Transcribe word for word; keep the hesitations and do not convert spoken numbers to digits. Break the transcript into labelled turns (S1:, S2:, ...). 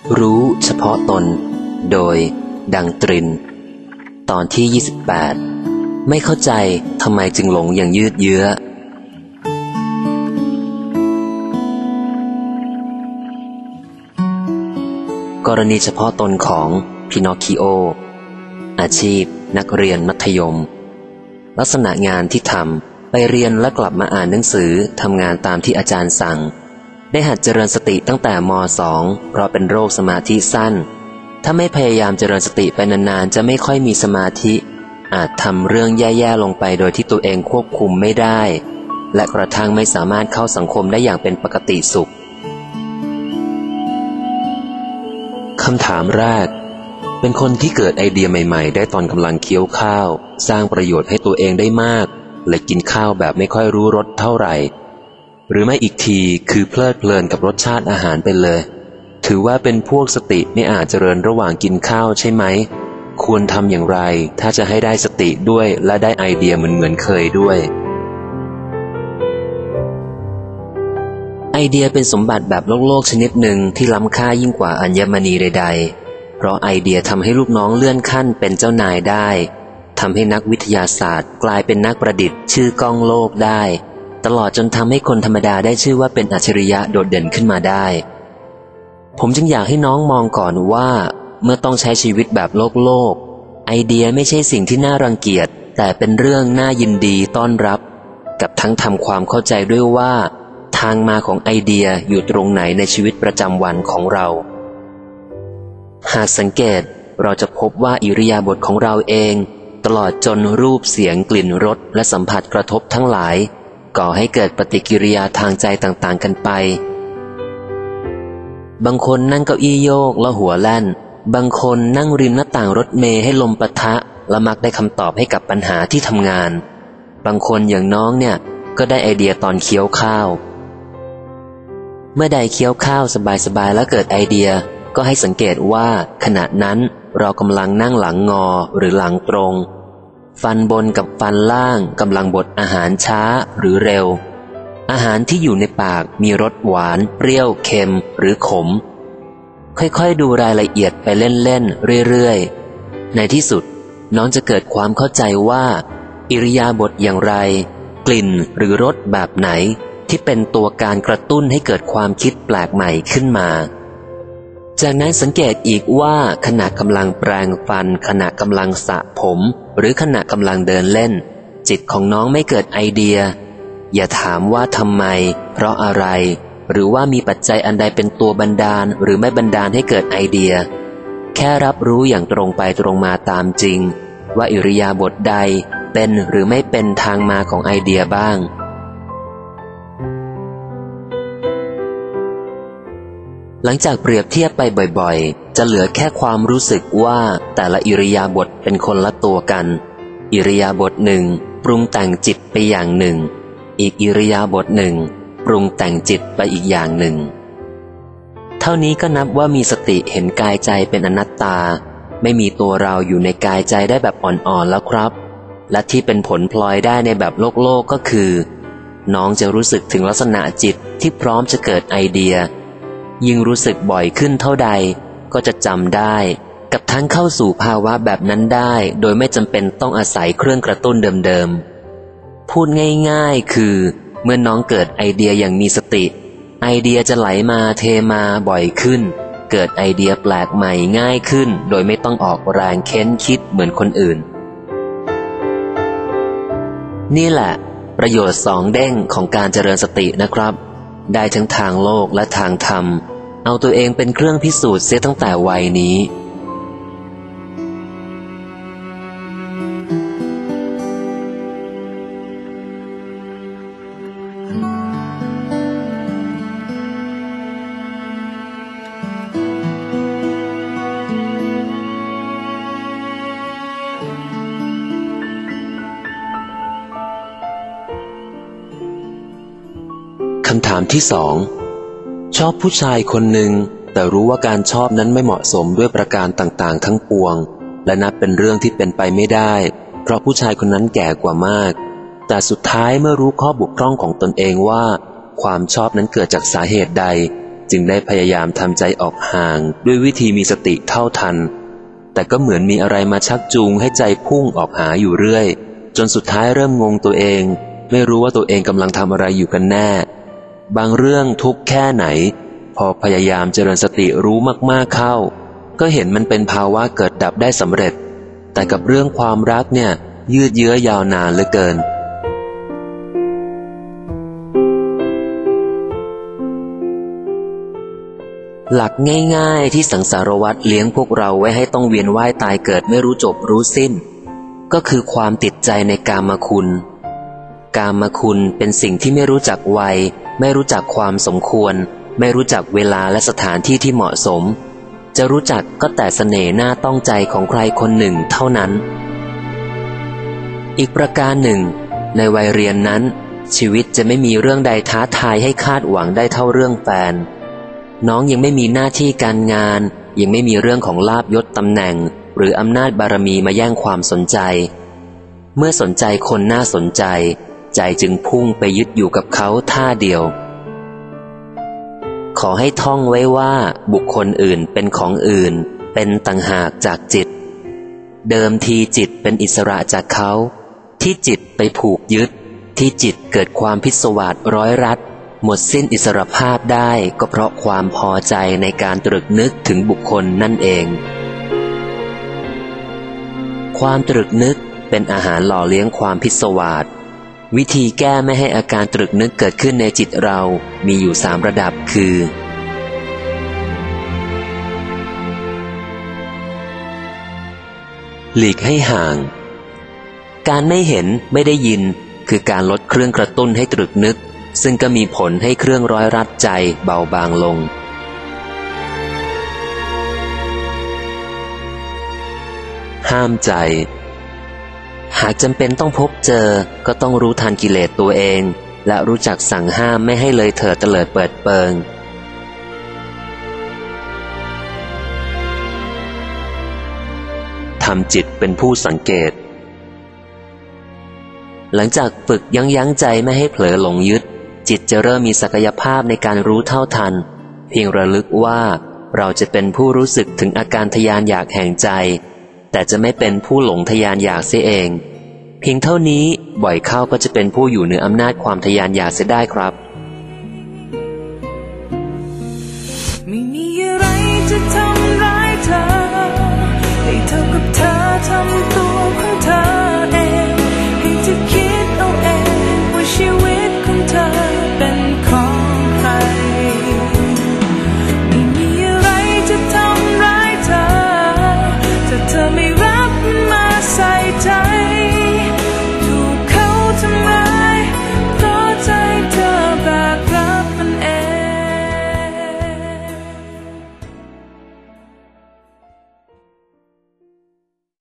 S1: รู้เฉพาะตนโดยดังตรินตอนที่ยี่สิบแปดไม่เข้าใจทำไมจึงหลงอย่างยืดเยื้อกรณีเฉพาะตนของพินอคคิโออาชีพนักเรียนมัธยมลักษณะงานที่ทำไปเรียนและกลับมาอ่านหนังสือทำงานตามที่อาจารย์สั่งได้หัดเจริญสติตั้งแต่ม สอง เพราะเป็นโรคสมาธิสั้นถ้าไม่พยายามเจริญสติไปนานๆจะไม่ค่อยมีสมาธิอาจทำเรื่องแย่ๆลงไปโดยที่ตัวเองควบคุมไม่ได้และกระทั่งไม่สามารถเข้าสังคมได้อย่างเป็นปกติสุขคำถามแรกเป็นคนที่เกิดไอเดียใหม่ๆได้ตอนกำลังเคี้ยวข้าวสร้างประโยชน์ให้ตัวเองได้มากเลยกินข้าวแบบไม่ค่อยรู้รสเท่าไหร่หรือไม่อีกทีคือเพลิดเพลินกับรสชาติอาหารไปเลยถือว่าเป็นพวกสติไม่อาจเจริญระหว่างกินข้าวใช่ไหมควรทำอย่างไรถ้าจะให้ได้สติด้วยและได้ไอเดียเหมือนเหมือนเคยด้วยไอเดียเป็นสมบัติแบบโลกโลกชนิดหนึ่งที่ล้ำค่ายิ่งกว่าอัญมณีใดๆเพราะไอเดียทำให้ลูกน้องเลื่อนขั้นเป็นเจ้านายได้ทำให้นักวิทยาศาสตร์กลายเป็นนักประดิษฐ์ชื่อก้องโลกได้ตลอดจนทำให้คนธรรมดาได้ชื่อว่าเป็นอัจฉริยะโดดเด่นขึ้นมาได้ผมจึงอยากให้น้องมองก่อนว่าเมื่อต้องใช้ชีวิตแบบโลกโลกไอเดียไม่ใช่สิ่งที่น่ารังเกียจแต่เป็นเรื่องน่ายินดีต้อนรับกับทั้งทำความเข้าใจด้วยว่าทางมาของไอเดียอยู่ตรงไหนในชีวิตประจำวันของเราหากสังเกตเราจะพบว่าอิริยาบถของเราเองตลอดจนรูปเสียงกลิ่นรสและสัมผัสกระทบทั้งหลายก่อให้เกิดปฏิกิริยาทางใจต่างๆกันไปบางคนนั่งเก้าอี้โยกแล้วหัวแล่นบางคนนั่งริมหน้าต่างรถเมล์ให้ลมปะทะและมักได้คำตอบให้กับปัญหาที่ทำงานบางคนอย่างน้องเนี่ยก็ได้ไอเดียตอนเคี้ยวข้าวเมื่อใดเคี้ยวข้าวสบายๆแล้วเกิดไอเดียก็ให้สังเกตว่าขณะนั้นเรากำลังนั่งหลังงอหรือหลังตรงฟันบนกับฟันล่างกำลังบดอาหารช้าหรือเร็วอาหารที่อยู่ในปากมีรสหวานเปรี้ยวเค็มหรือขมค่อยๆดูรายละเอียดไปเล่นๆเรื่อยๆในที่สุดน้องจะเกิดความเข้าใจว่าอิริยาบถอย่างไรกลิ่นหรือรสแบบไหนที่เป็นตัวการกระตุ้นให้เกิดความคิดแปลกใหม่ขึ้นมาจากนั้นสังเกตอีกว่าขณะกำลังแปรงฟันขณะกำลังสระผมหรือขณะกำลังเดินเล่นจิตของน้องไม่เกิดไอเดียอย่าถามว่าทำไมเพราะอะไรหรือว่ามีปัจจัยอันใดเป็นตัวบันดาลหรือไม่บันดาลให้เกิดไอเดียแค่รับรู้อย่างตรงไปตรงมาตามจริงว่าอิริยาบถใดเป็นหรือไม่เป็นทางมาของไอเดียบ้างหลังจากเปรียบเทียบไปบ่อยๆจะเหลือแค่ความรู้สึกว่าแต่ละอิริยาบถเป็นคนละตัวกันอิริยาบถหนึ่งปรุงแต่งจิตไปอย่างหนึ่งอีกอิริยาบถหนึ่งปรุงแต่งจิตไปอีกอย่างหนึ่งเท่านี้ก็นับว่ามีสติเห็นกายใจเป็นอนัตตาไม่มีตัวเราอยู่ในกายใจได้แบบอ่อนๆแล้วครับและที่เป็นผลพลอยได้ในแบบโลกโลกก็คือน้องจะรู้สึกถึงลักษณะจิตที่พร้อมจะเกิดไอเดียยิ่งรู้สึกบ่อยขึ้นเท่าใดก็จะจำได้กับทั้งเข้าสู่ภาวะแบบนั้นได้โดยไม่จำเป็นต้องอาศัยเครื่องกระตุ้นเดิมๆพูดง่ายๆคือเมื่อน้องเกิดไอเดียอย่างมีสติไอเดียจะไหลมาเทมาบ่อยขึ้นเกิดไอเดียแปลกใหม่ง่ายขึ้นโดยไม่ต้องออกแรงเค้นคิดเหมือนคนอื่นนี่แหละประโยชน์สองเด้งของการเจริญสตินะครับได้ทั้งทางโลกและทางธรรมเอาตัวเองเป็นเครื่องพิสูจน์เสียตั้งแต่วัยนี้ คำถามที่สองชอบผู้ชายคนหนึ่งแต่รู้ว่าการชอบนั้นไม่เหมาะสมด้วยประการต่างๆทั้งปวงและนับเป็นเรื่องที่เป็นไปไม่ได้เพราะผู้ชายคนนั้นแก่กว่ามากแต่สุดท้ายเมื่อรู้ข้อบกพร่องของตนเองว่าความชอบนั้นเกิดจากสาเหตุใดจึงได้พยายามทำใจออกห่างด้วยวิธีมีสติเท่าทันแต่ก็เหมือนมีอะไรมาชักจูงให้ใจพุ่งออกหาอยู่เรื่อยจนสุดท้ายเริ่มงงตัวเองไม่รู้ว่าตัวเองกำลังทำอะไรอยู่กันแน่บางเรื่องทุกข์แค่ไหนพอพยายามเจริญสติรู้มากๆเข้าก็เห็นมันเป็นภาวะเกิดดับได้สำเร็จแต่กับเรื่องความรักเนี่ยยืดเยื้อยาวนานเหลือเกินหลักง่ายๆที่สังสารวัฏเลี้ยงพวกเราไว้ให้ต้องเวียนว่ายตายเกิดไม่รู้จบรู้สิ้นก็คือความติดใจในกามคุณกามคุณเป็นสิ่งที่ไม่รู้จักวัยไม่รู้จักความสมควรไม่รู้จักเวลาและสถานที่ที่เหมาะสมจะรู้จักก็แต่เสน่ห์หน้าต้องใจของใครคนหนึ่งเท่านั้นอีกประการหนึ่งในวัยเรียนนั้นชีวิตจะไม่มีเรื่องใดท้าทายให้คาดหวังได้เท่าเรื่องแฟนน้องยังไม่มีหน้าที่การงานยังไม่มีเรื่องของลาภยศตำแหน่งหรืออำนาจบารมีมาแย่งความสนใจเมื่อสนใจคนน่าสนใจใจจึงพุ่งไปยึดอยู่กับเขาท่าเดียวขอให้ท่องไว้ว่าบุคคลอื่นเป็นของอื่นเป็นต่างหากจากจิตเดิมทีจิตเป็นอิสระจากเขาที่จิตไปผูกยึดที่จิตเกิดความพิศวาสร้อยรัดหมดสิ้นอิสรภาพได้ก็เพราะความพอใจในการตรึกนึกถึงบุคคลนั่นเองความตรึกนึกเป็นอาหารหล่อเลี้ยงความพิศวาสวิธีแก้ไม่ให้อาการตรึกนึกเกิดขึ้นในจิตเรามีอยู่สามระดับคือหลีกให้ห่างการไม่เห็นไม่ได้ยินคือการลดเครื่องกระตุ้นให้ตรึกนึกซึ่งก็มีผลให้เครื่องร้อยรัดใจเบาบางลงห้ามใจหากจำเป็นต้องพบเจอก็ต้องรู้ทันกิเลสตัวเองและรู้จักสั่งห้ามไม่ให้เลยเถิดเตลิดเปิดเปิงทำจิตเป็นผู้สังเกตหลังจากฝึกยั้งยั้งใจไม่ให้เผลอหลงยึดจิตจะเริ่มมีศักยภาพในการรู้เท่าทันเพียงระลึกว่าเราจะเป็นผู้รู้สึกถึงอาการทะยานอยากแห่งใจแต่จะไม่เป็นผู้หลงทะยานอยากเสียเองเพียงเท่านี้บ่อยเข้าก็จะเป็นผู้อยู่เหนืออำนาจความทะยานอยากเสียได้ครับ
S2: ไม่มีอะไรจะทำร้ายเธอให้เท่ากับเธอทำตัว